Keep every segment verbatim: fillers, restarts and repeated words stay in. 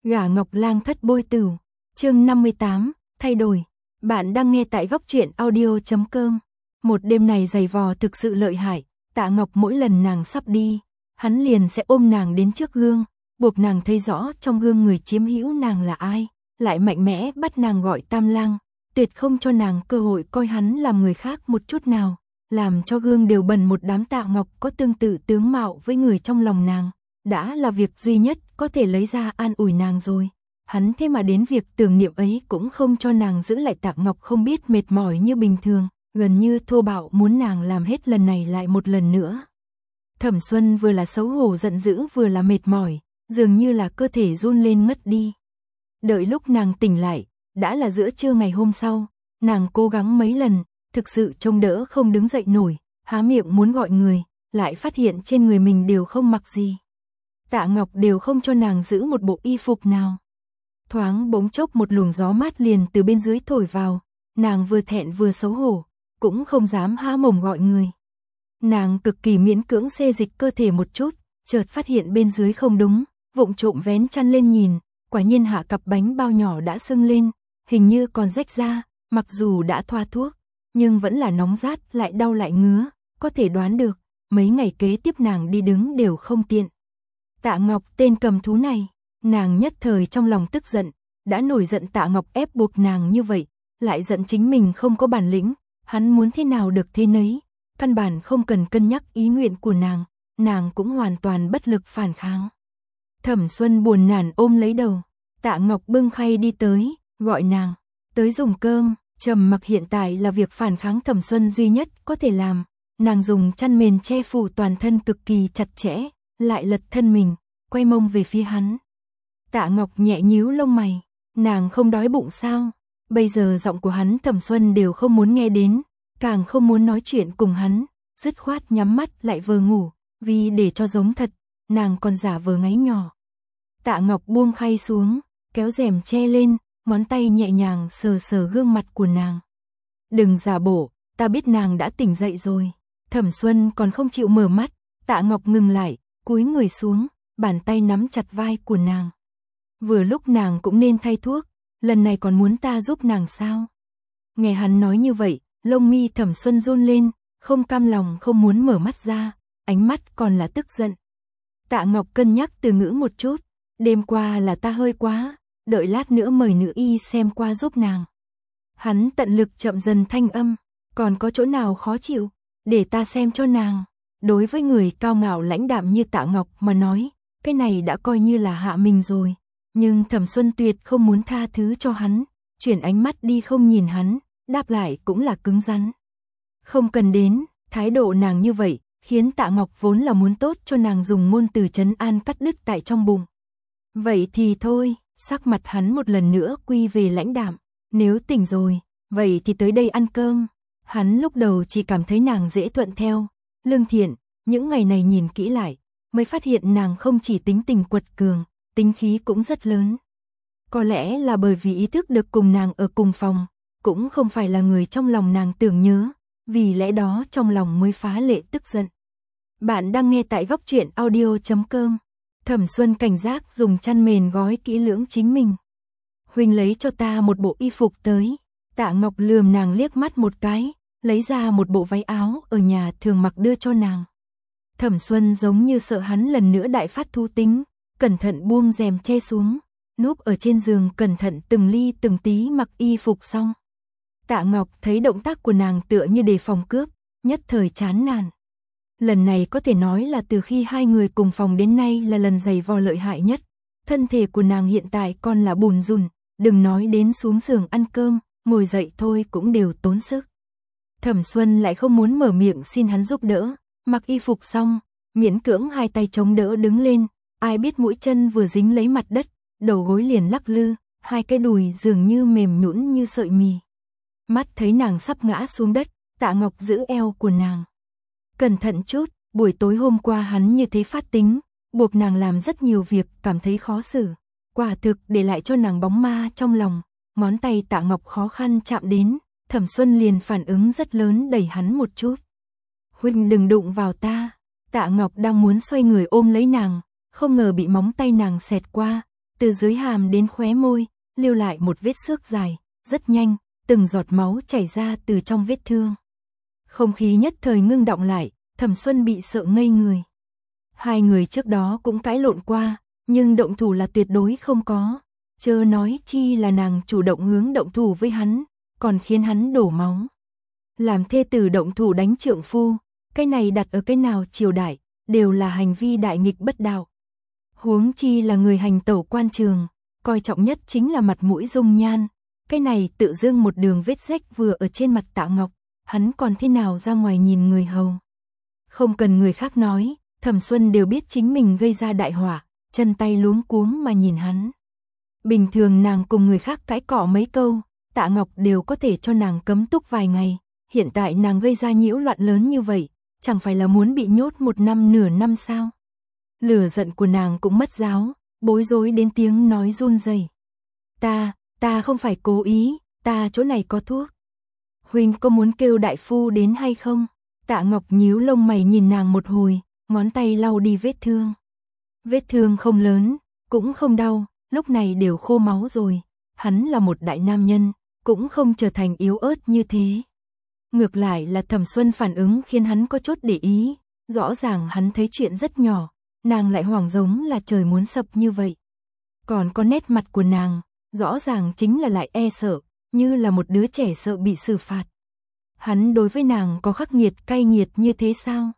Gả Ngọc Lang thất bôi tửu, chương năm mươi tám, thay đổi. Bạn đang nghe tại góc truyện audio chấm com. Một đêm này dày vò thực sự lợi hại, Tạ Ngọc mỗi lần nàng sắp đi, hắn liền sẽ ôm nàng đến trước gương, buộc nàng thấy rõ trong gương người chiếm hữu nàng là ai, lại mạnh mẽ bắt nàng gọi Tam Lang, tuyệt không cho nàng cơ hội coi hắn làm người khác một chút nào, làm cho gương đều bần một đám. Tạ Ngọc có tương tự tướng mạo với người trong lòng nàng, đã là việc duy nhất có thể lấy ra an ủi nàng rồi. Hắn thế mà đến việc tưởng niệm ấy cũng không cho nàng giữ lại. Tạ Ngọc không biết mệt mỏi như bình thường, gần như thô bạo muốn nàng làm hết lần này lại một lần nữa. Thẩm Xuân vừa là xấu hổ giận dữ vừa là mệt mỏi, dường như là cơ thể run lên ngất đi. Đợi lúc nàng tỉnh lại, đã là giữa trưa ngày hôm sau, nàng cố gắng mấy lần, thực sự trông đỡ không đứng dậy nổi, há miệng muốn gọi người, lại phát hiện trên người mình đều không mặc gì. Tạ Ngọc đều không cho nàng giữ một bộ y phục nào. Thoáng bỗng chốc một luồng gió mát liền từ bên dưới thổi vào, nàng vừa thẹn vừa xấu hổ, cũng không dám há mồm gọi người. Nàng cực kỳ miễn cưỡng xê dịch cơ thể một chút, chợt phát hiện bên dưới không đúng, vụng trộm vén chăn lên nhìn, quả nhiên hạ cặp bánh bao nhỏ đã sưng lên, hình như còn rách ra, mặc dù đã thoa thuốc, nhưng vẫn là nóng rát, lại đau lại ngứa, có thể đoán được, mấy ngày kế tiếp nàng đi đứng đều không tiện. Tạ Ngọc tên cầm thú này, nàng nhất thời trong lòng tức giận, đã nổi giận Tạ Ngọc ép buộc nàng như vậy, lại giận chính mình không có bản lĩnh, hắn muốn thế nào được thế nấy, căn bản không cần cân nhắc ý nguyện của nàng, nàng cũng hoàn toàn bất lực phản kháng. Thẩm Xuân buồn nản ôm lấy đầu, Tạ Ngọc bưng khay đi tới, gọi nàng tới dùng cơm. Trầm mặc hiện tại là việc phản kháng Thẩm Xuân duy nhất có thể làm, nàng dùng chăn mền che phủ toàn thân cực kỳ chặt chẽ, lại lật thân mình, quay mông về phía hắn. Tạ Ngọc nhẹ nhíu lông mày, nàng không đói bụng sao? Bây giờ giọng của hắn Thẩm Xuân đều không muốn nghe đến, càng không muốn nói chuyện cùng hắn, dứt khoát nhắm mắt lại vờ ngủ, vì để cho giống thật, nàng còn giả vờ ngáy nhỏ. Tạ Ngọc buông khay xuống, kéo rèm che lên, ngón tay nhẹ nhàng sờ sờ gương mặt của nàng. Đừng giả bộ, ta biết nàng đã tỉnh dậy rồi. Thẩm Xuân còn không chịu mở mắt, Tạ Ngọc ngừng lại, cúi người xuống, bàn tay nắm chặt vai của nàng. Vừa lúc nàng cũng nên thay thuốc, lần này còn muốn ta giúp nàng sao? Nghe hắn nói như vậy, lông mi Thẩm Xuân run lên, không cam lòng không muốn mở mắt ra, ánh mắt còn là tức giận. Tạ Ngọc cân nhắc từ ngữ một chút, đêm qua là ta hơi quá, đợi lát nữa mời nữ y xem qua giúp nàng. Hắn tận lực chậm dần thanh âm, còn có chỗ nào khó chịu, để ta xem cho nàng. Đối với người cao ngạo lãnh đạm như Tạ Ngọc mà nói, cái này đã coi như là hạ mình rồi. Nhưng Thẩm Xuân tuyệt không muốn tha thứ cho hắn, chuyển ánh mắt đi không nhìn hắn, đáp lại cũng là cứng rắn. Không cần đến, thái độ nàng như vậy, khiến Tạ Ngọc vốn là muốn tốt cho nàng dùng ngôn từ trấn an cắt đứt tại trong bụng. Vậy thì thôi, sắc mặt hắn một lần nữa quy về lãnh đạm, nếu tỉnh rồi, vậy thì tới đây ăn cơm. Hắn lúc đầu chỉ cảm thấy nàng dễ thuận theo, lương thiện, những ngày này nhìn kỹ lại, mới phát hiện nàng không chỉ tính tình quật cường, tính khí cũng rất lớn. Có lẽ là bởi vì ý thức được cùng nàng ở cùng phòng, cũng không phải là người trong lòng nàng tưởng nhớ, vì lẽ đó trong lòng mới phá lệ tức giận. Bạn đang nghe tại góc truyện audio chấm com. Thẩm Xuân cảnh giác dùng chăn mền gói kỹ lưỡng chính mình. Huynh lấy cho ta một bộ y phục tới. Tạ Ngọc lườm nàng liếc mắt một cái, lấy ra một bộ váy áo ở nhà thường mặc đưa cho nàng. Thẩm Xuân giống như sợ hắn lần nữa đại phát thú tính, cẩn thận buông rèm che xuống, núp ở trên giường cẩn thận từng ly từng tí mặc y phục xong. Tạ Ngọc thấy động tác của nàng tựa như đề phòng cướp, nhất thời chán nản. Lần này có thể nói là từ khi hai người cùng phòng đến nay là lần giày vò lợi hại nhất. Thân thể của nàng hiện tại còn là bùn rùn, đừng nói đến xuống giường ăn cơm, ngồi dậy thôi cũng đều tốn sức. Thẩm Xuân lại không muốn mở miệng xin hắn giúp đỡ, mặc y phục xong, miễn cưỡng hai tay chống đỡ đứng lên, ai biết mũi chân vừa dính lấy mặt đất, đầu gối liền lắc lư, hai cái đùi dường như mềm nhũn như sợi mì. Mắt thấy nàng sắp ngã xuống đất, Tạ Ngọc giữ eo của nàng. Cẩn thận chút, buổi tối hôm qua hắn như thế phát tính, buộc nàng làm rất nhiều việc, cảm thấy khó xử. Quả thực để lại cho nàng bóng ma trong lòng, ngón tay Tạ Ngọc khó khăn chạm đến, Thẩm Xuân liền phản ứng rất lớn đẩy hắn một chút. Huynh đừng đụng vào ta. Tạ Ngọc đang muốn xoay người ôm lấy nàng, không ngờ bị móng tay nàng xẹt qua, từ dưới hàm đến khóe môi, lưu lại một vết xước dài, rất nhanh, từng giọt máu chảy ra từ trong vết thương. Không khí nhất thời ngưng đọng lại, Thẩm Xuân bị sợ ngây người. Hai người trước đó cũng cãi lộn qua, nhưng động thủ là tuyệt đối không có, chớ nói chi là nàng chủ động hướng động thủ với hắn, còn khiến hắn đổ máu. Làm thê tử động thủ đánh trượng phu, cái này đặt ở cái nào triều đại, đều là hành vi đại nghịch bất đạo. Huống chi là người hành tẩu quan trường, coi trọng nhất chính là mặt mũi dung nhan, cái này tự dưng một đường vết rách vừa ở trên mặt Tạ Ngọc, hắn còn thế nào ra ngoài nhìn người hầu. Không cần người khác nói, Thẩm Xuân đều biết chính mình gây ra đại họa, chân tay luống cuống mà nhìn hắn. Bình thường nàng cùng người khác cãi cọ mấy câu, Tạ Ngọc đều có thể cho nàng cấm túc vài ngày, hiện tại nàng gây ra nhiễu loạn lớn như vậy, chẳng phải là muốn bị nhốt một năm nửa năm sao? Lửa giận của nàng cũng mất giáo, bối rối đến tiếng nói run rẩy. Ta, ta không phải cố ý, ta chỗ này có thuốc. Huynh có muốn kêu đại phu đến hay không? Tạ Ngọc nhíu lông mày nhìn nàng một hồi, ngón tay lau đi vết thương. Vết thương không lớn, cũng không đau, lúc này đều khô máu rồi. Hắn là một đại nam nhân, cũng không trở thành yếu ớt như thế. Ngược lại là Thẩm Xuân phản ứng khiến hắn có chút để ý, rõ ràng hắn thấy chuyện rất nhỏ, nàng lại hoảng giống là trời muốn sập như vậy. Còn có nét mặt của nàng, rõ ràng chính là lại e sợ, như là một đứa trẻ sợ bị xử phạt. Hắn đối với nàng có khắc nghiệt cay nghiệt như thế sao?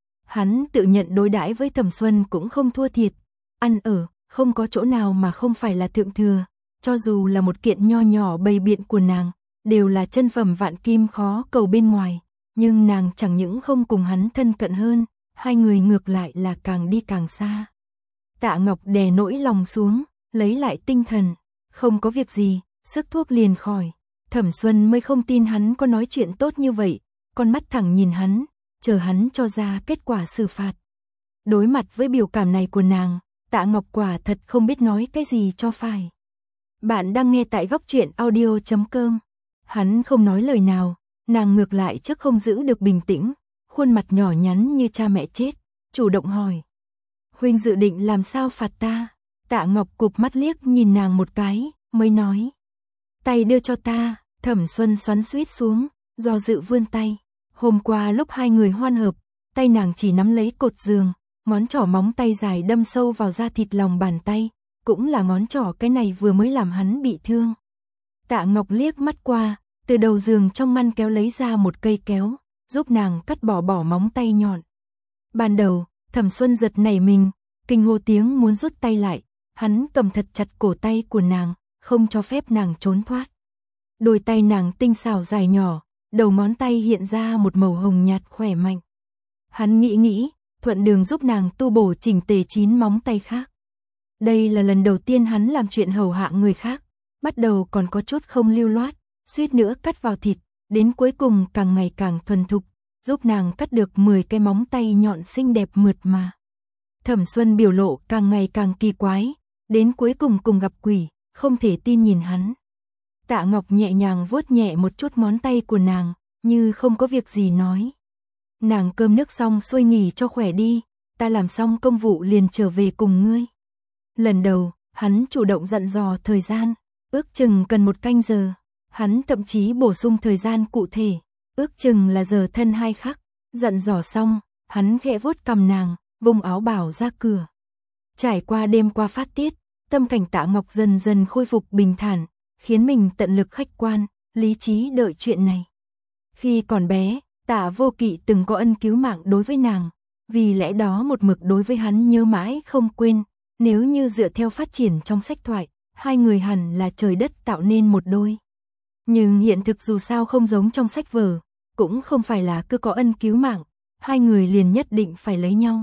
Hắn tự nhận đối đãi với Thẩm Xuân cũng không thua thiệt, ăn ở, không có chỗ nào mà không phải là thượng thừa, cho dù là một kiện nho nhỏ bày biện của nàng, đều là chân phẩm vạn kim khó cầu bên ngoài, nhưng nàng chẳng những không cùng hắn thân cận hơn, hai người ngược lại là càng đi càng xa. Tạ Ngọc đè nỗi lòng xuống, lấy lại tinh thần, không có việc gì, sức thuốc liền khỏi. Thẩm Xuân mới không tin hắn có nói chuyện tốt như vậy, con mắt thẳng nhìn hắn, chờ hắn cho ra kết quả xử phạt. Đối mặt với biểu cảm này của nàng, Tạ Ngọc quả thật không biết nói cái gì cho phải. Bạn đang nghe tại góc truyện audio chấm com. Hắn không nói lời nào, nàng ngược lại trước không giữ được bình tĩnh, khuôn mặt nhỏ nhắn như cha mẹ chết, chủ động hỏi. Huynh dự định làm sao phạt ta? Tạ Ngọc cụp mắt liếc nhìn nàng một cái, mới nói. Tay đưa cho ta. Thẩm Xuân xoắn xuýt xuống, do dự vươn tay. Hôm qua lúc hai người hoan hợp, tay nàng chỉ nắm lấy cột giường, ngón trỏ móng tay dài đâm sâu vào da thịt lòng bàn tay, cũng là ngón trỏ cái này vừa mới làm hắn bị thương. Tạ Ngọc liếc mắt qua, từ đầu giường trong ngăn kéo lấy ra một cây kéo, giúp nàng cắt bỏ bỏ móng tay nhọn. Ban đầu, Thẩm Xuân giật nảy mình, kinh hô tiếng muốn rút tay lại, hắn cầm thật chặt cổ tay của nàng, không cho phép nàng trốn thoát. Đôi tay nàng tinh xảo dài nhỏ, đầu ngón tay hiện ra một màu hồng nhạt khỏe mạnh. Hắn nghĩ nghĩ, thuận đường giúp nàng tu bổ chỉnh tề chín móng tay khác. Đây là lần đầu tiên hắn làm chuyện hầu hạ người khác, bắt đầu còn có chút không lưu loát, suýt nữa cắt vào thịt, đến cuối cùng càng ngày càng thuần thục, giúp nàng cắt được mười cái móng tay nhọn xinh đẹp mượt mà. Thẩm Xuân biểu lộ càng ngày càng kỳ quái, đến cuối cùng cùng gặp quỷ, không thể tin nhìn hắn. Tạ Ngọc nhẹ nhàng vuốt nhẹ một chút ngón tay của nàng, như không có việc gì nói. Nàng cơm nước xong xuôi nghỉ cho khỏe đi, ta làm xong công vụ liền trở về cùng ngươi. Lần đầu, hắn chủ động dặn dò thời gian, ước chừng cần một canh giờ. Hắn thậm chí bổ sung thời gian cụ thể, ước chừng là giờ thân hai khắc. Dặn dò xong, hắn khẽ vuốt cằm nàng, vùng áo bảo ra cửa. Trải qua đêm qua phát tiết, tâm cảnh Tạ Ngọc dần dần khôi phục bình thản, khiến mình tận lực khách quan, lý trí đợi chuyện này. Khi còn bé, Tạ Vô Kỵ từng có ân cứu mạng đối với nàng, vì lẽ đó một mực đối với hắn nhớ mãi không quên. Nếu như dựa theo phát triển trong sách thoại, hai người hẳn là trời đất tạo nên một đôi. Nhưng hiện thực dù sao không giống trong sách vở, cũng không phải là cứ có ân cứu mạng, hai người liền nhất định phải lấy nhau.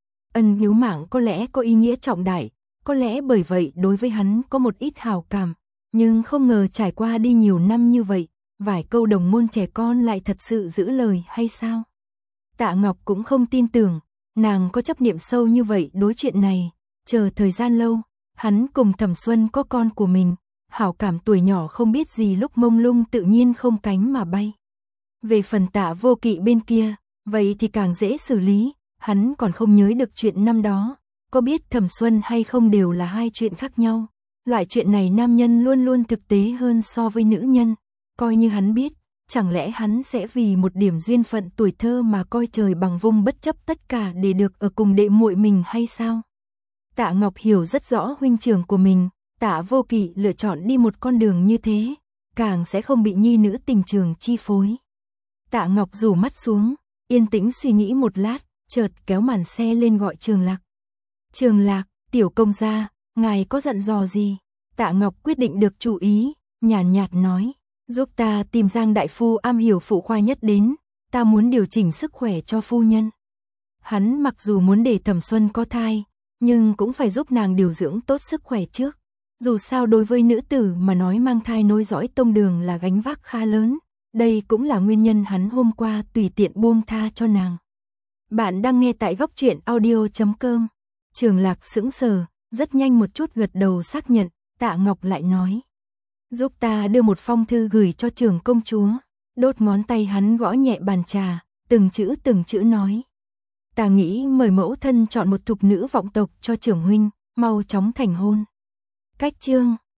Ân cứu mạng có lẽ có ý nghĩa trọng đại, có lẽ bởi vậy đối với hắn có một ít hào cảm, nhưng không ngờ trải qua đi nhiều năm như vậy, vài câu đồng môn trẻ con lại thật sự giữ lời hay sao? Tạ Ngọc cũng không tin tưởng, nàng có chấp niệm sâu như vậy đối chuyện này, chờ thời gian lâu, hắn cùng Thẩm Xuân có con của mình, hảo cảm tuổi nhỏ không biết gì lúc mông lung tự nhiên không cánh mà bay. Về phần Tạ Vô Kỵ bên kia, vậy thì càng dễ xử lý, hắn còn không nhớ được chuyện năm đó, có biết thẩm xuân hay không đều là hai chuyện khác nhau. Loại chuyện này nam nhân luôn luôn thực tế hơn so với nữ nhân. Coi như hắn biết, chẳng lẽ hắn sẽ vì một điểm duyên phận tuổi thơ mà coi trời bằng vung bất chấp tất cả để được ở cùng đệ muội mình hay sao? Tạ Ngọc hiểu rất rõ huynh trưởng của mình, Tạ Vô Kỵ lựa chọn đi một con đường như thế, càng sẽ không bị nhi nữ tình trường chi phối. Tạ Ngọc rủ mắt xuống, yên tĩnh suy nghĩ một lát, chợt kéo màn xe lên gọi Trường Lạc. Trường Lạc, tiểu công gia, ngài có dặn dò gì? Tạ Ngọc quyết định được chủ ý, nhàn nhạt, nhạt nói, giúp ta tìm Giang đại phu am hiểu phụ khoa nhất đến, ta muốn điều chỉnh sức khỏe cho phu nhân. Hắn mặc dù muốn để Thẩm Xuân có thai, nhưng cũng phải giúp nàng điều dưỡng tốt sức khỏe trước. Dù sao đối với nữ tử mà nói mang thai nối dõi tông đường là gánh vác khá lớn, đây cũng là nguyên nhân hắn hôm qua tùy tiện buông tha cho nàng. Bạn đang nghe tại góc truyện audio chấm com. Trường Lạc sững sờ, rất nhanh một chút gật đầu xác nhận, Tạ Ngọc lại nói. Giúp ta đưa một phong thư gửi cho trưởng công chúa. Đốt ngón tay hắn gõ nhẹ bàn trà, từng chữ từng chữ nói. Ta nghĩ mời mẫu thân chọn một thục nữ vọng tộc cho trưởng huynh, mau chóng thành hôn. Cách chương